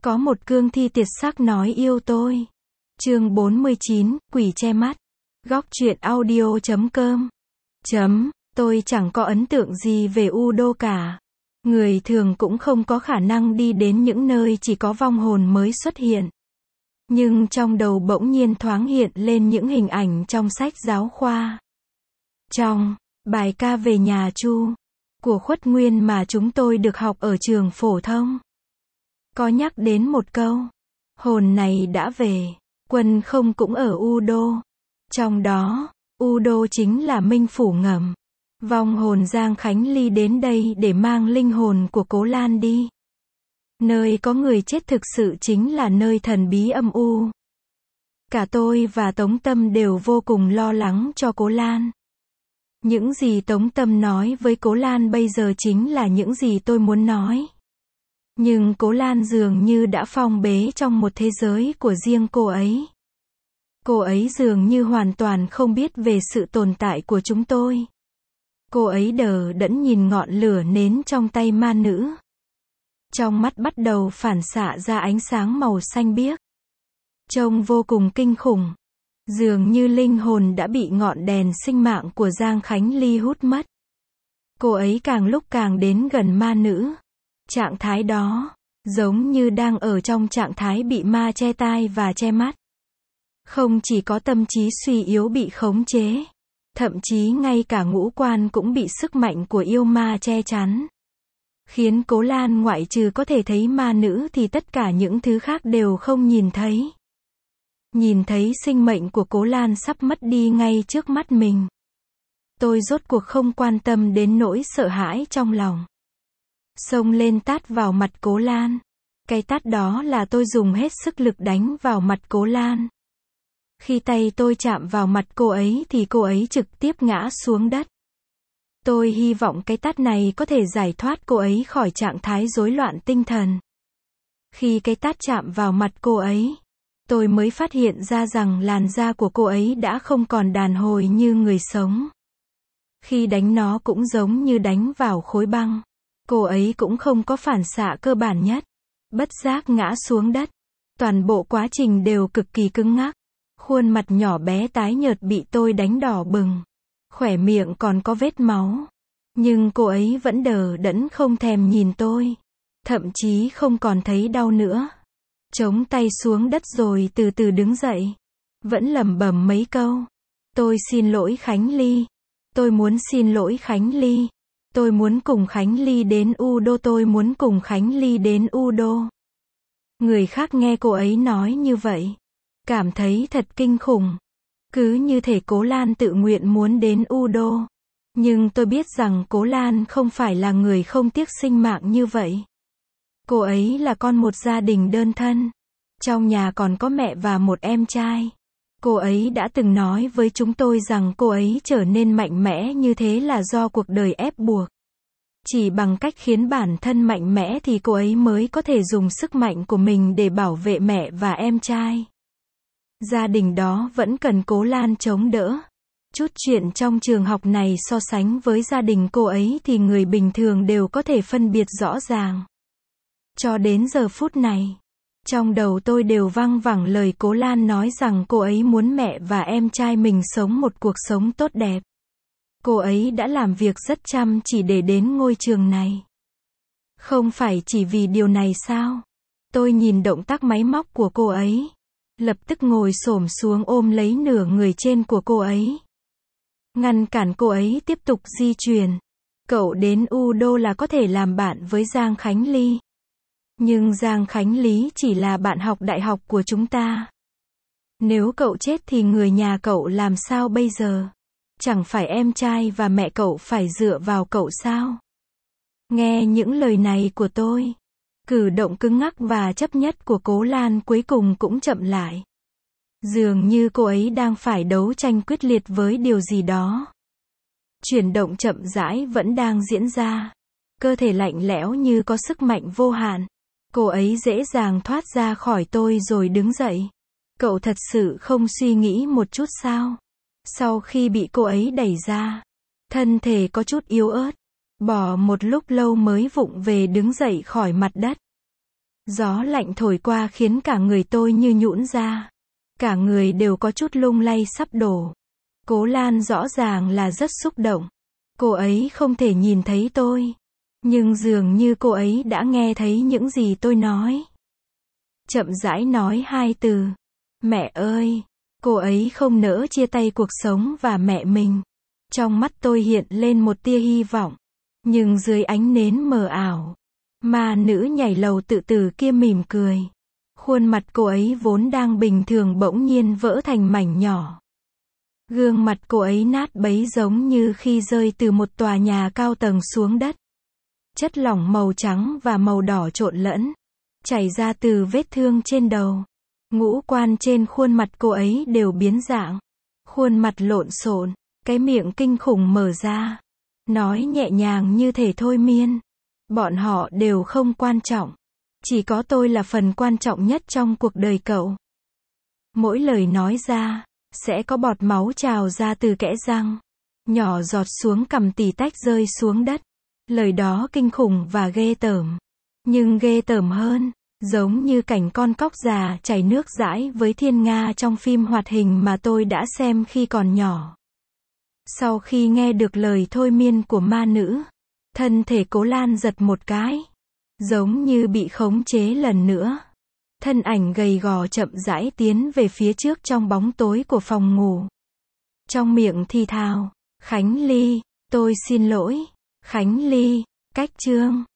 Có một cương thi tuyệt sắc nói yêu tôi. Chương 49, quỷ che mắt. Góc truyện audio.com. Tôi chẳng có ấn tượng gì về Udo cả. Người thường cũng không có khả năng đi đến những nơi chỉ có vong hồn mới xuất hiện. Nhưng trong đầu bỗng nhiên thoáng hiện lên những hình ảnh trong sách giáo khoa. Trong bài ca về nhà Chu của Khuất Nguyên mà chúng tôi được học ở trường phổ thông, có nhắc đến một câu, hồn này đã về, quân không cũng ở Udo. Trong đó, Udo chính là Minh Phủ Ngầm. Vong hồn Giang Khánh Ly đến đây để mang linh hồn của Cố Lan đi. Nơi có người chết thực sự chính là nơi thần bí âm u. Cả tôi và Tống Tâm đều vô cùng lo lắng cho Cố Lan. Những gì Tống Tâm nói với Cố Lan bây giờ chính là những gì tôi muốn nói. Nhưng Cố Lan dường như đã phong bế trong một thế giới của riêng cô ấy. Cô ấy dường như hoàn toàn không biết về sự tồn tại của chúng tôi. Cô ấy đờ đẫn nhìn ngọn lửa nến trong tay ma nữ. Trong mắt bắt đầu phản xạ ra ánh sáng màu xanh biếc. Trông vô cùng kinh khủng. Dường như linh hồn đã bị ngọn đèn sinh mạng của Giang Khánh Ly hút mất. Cô ấy càng lúc càng đến gần ma nữ. Trạng thái đó, giống như đang ở trong trạng thái bị ma che tai và che mắt. Không chỉ có tâm trí suy yếu bị khống chế, thậm chí ngay cả ngũ quan cũng bị sức mạnh của yêu ma che chắn. Khiến Cố Lan ngoại trừ có thể thấy ma nữ thì tất cả những thứ khác đều không nhìn thấy. Nhìn thấy sinh mệnh của Cố Lan sắp mất đi ngay trước mắt mình. Tôi rốt cuộc không quan tâm đến nỗi sợ hãi trong lòng. Xông lên tát vào mặt Cố Lan. Cái tát đó là tôi dùng hết sức lực đánh vào mặt Cố Lan. Khi tay tôi chạm vào mặt cô ấy thì cô ấy trực tiếp ngã xuống đất. Tôi hy vọng cái tát này có thể giải thoát cô ấy khỏi trạng thái rối loạn tinh thần. Khi cái tát chạm vào mặt cô ấy, tôi mới phát hiện ra rằng làn da của cô ấy đã không còn đàn hồi như người sống. Khi đánh nó cũng giống như đánh vào khối băng. Cô ấy cũng không có phản xạ cơ bản nhất. Bất giác ngã xuống đất. Toàn bộ quá trình đều cực kỳ cứng ngắc. Khuôn mặt nhỏ bé tái nhợt bị tôi đánh đỏ bừng. Khóe miệng còn có vết máu. Nhưng cô ấy vẫn đờ đẫn không thèm nhìn tôi. Thậm chí không còn thấy đau nữa. Chống tay xuống đất rồi từ từ đứng dậy. Vẫn lẩm bẩm mấy câu. Tôi xin lỗi Khánh Ly. Tôi muốn xin lỗi Khánh Ly. Tôi muốn cùng Khánh Ly đến Udo. Tôi muốn cùng Khánh Ly đến Udo. Người khác nghe cô ấy nói như vậy, cảm thấy thật kinh khủng. Cứ như thể Cố Lan tự nguyện muốn đến Udo. Nhưng tôi biết rằng Cố Lan không phải là người không tiếc sinh mạng như vậy. Cô ấy là con một gia đình đơn thân. Trong nhà còn có mẹ và một em trai. Cô ấy đã từng nói với chúng tôi rằng cô ấy trở nên mạnh mẽ như thế là do cuộc đời ép buộc. Chỉ bằng cách khiến bản thân mạnh mẽ thì cô ấy mới có thể dùng sức mạnh của mình để bảo vệ mẹ và em trai. Gia đình đó vẫn cần Cố Lan chống đỡ. Chút chuyện trong trường học này so sánh với gia đình cô ấy thì người bình thường đều có thể phân biệt rõ ràng. Cho đến giờ phút này, trong đầu tôi đều văng vẳng lời Cố Lan nói rằng cô ấy muốn mẹ và em trai mình sống một cuộc sống tốt đẹp. Cô ấy đã làm việc rất chăm chỉ để đến ngôi trường này. Không phải chỉ vì điều này sao? Tôi nhìn động tác máy móc của cô ấy. Lập tức ngồi xổm xuống ôm lấy nửa người trên của cô ấy. Ngăn cản cô ấy tiếp tục di chuyển. Cậu đến Udo là có thể làm bạn với Giang Khánh Ly. Nhưng Giang Khánh Lý chỉ là bạn học đại học của chúng ta. Nếu cậu chết thì người nhà cậu làm sao bây giờ? Chẳng phải em trai và mẹ cậu phải dựa vào cậu sao? Nghe những lời này của tôi, cử động cứng ngắc và chấp nhất của Cố Lan cuối cùng cũng chậm lại. Dường như cô ấy đang phải đấu tranh quyết liệt với điều gì đó. Chuyển động chậm rãi vẫn đang diễn ra. Cơ thể lạnh lẽo như có sức mạnh vô hạn. Cô ấy dễ dàng thoát ra khỏi tôi rồi đứng dậy. Cậu thật sự không suy nghĩ một chút sao? Sau khi bị cô ấy đẩy ra, thân thể có chút yếu ớt. Bỏ một lúc lâu mới vụng về đứng dậy khỏi mặt đất. Gió lạnh thổi qua khiến cả người tôi như nhũn ra. Cả người đều có chút lung lay sắp đổ. Cố Lan rõ ràng là rất xúc động. Cô ấy không thể nhìn thấy tôi. Nhưng dường như cô ấy đã nghe thấy những gì tôi nói. Chậm rãi nói 2 từ. Mẹ ơi! Cô ấy không nỡ chia tay cuộc sống và mẹ mình. Trong mắt tôi hiện lên một tia hy vọng. Nhưng dưới ánh nến mờ ảo, ma nữ nhảy lầu tự tử kia mỉm cười. Khuôn mặt cô ấy vốn đang bình thường bỗng nhiên vỡ thành mảnh nhỏ. Gương mặt cô ấy nát bấy giống như khi rơi từ một tòa nhà cao tầng xuống đất. Chất lỏng màu trắng và màu đỏ trộn lẫn, chảy ra từ vết thương trên đầu. Ngũ quan trên khuôn mặt cô ấy đều biến dạng. Khuôn mặt lộn xộn, cái miệng kinh khủng mở ra. Nói nhẹ nhàng như thể thôi miên. Bọn họ đều không quan trọng. Chỉ có tôi là phần quan trọng nhất trong cuộc đời cậu. Mỗi lời nói ra, sẽ có bọt máu trào ra từ kẽ răng. Nhỏ giọt xuống cằm tì tách rơi xuống đất. Lời đó kinh khủng và ghê tởm. Nhưng ghê tởm hơn, giống như cảnh con cóc già chảy nước dãi với thiên nga trong phim hoạt hình mà tôi đã xem khi còn nhỏ. Sau khi nghe được lời thôi miên của ma nữ, thân thể Cố Lan giật một cái. Giống như bị khống chế lần nữa. Thân ảnh gầy gò chậm rãi tiến về phía trước trong bóng tối của phòng ngủ. Trong miệng thì thào, Khánh Ly, tôi xin lỗi. Khánh Ly, cách chương.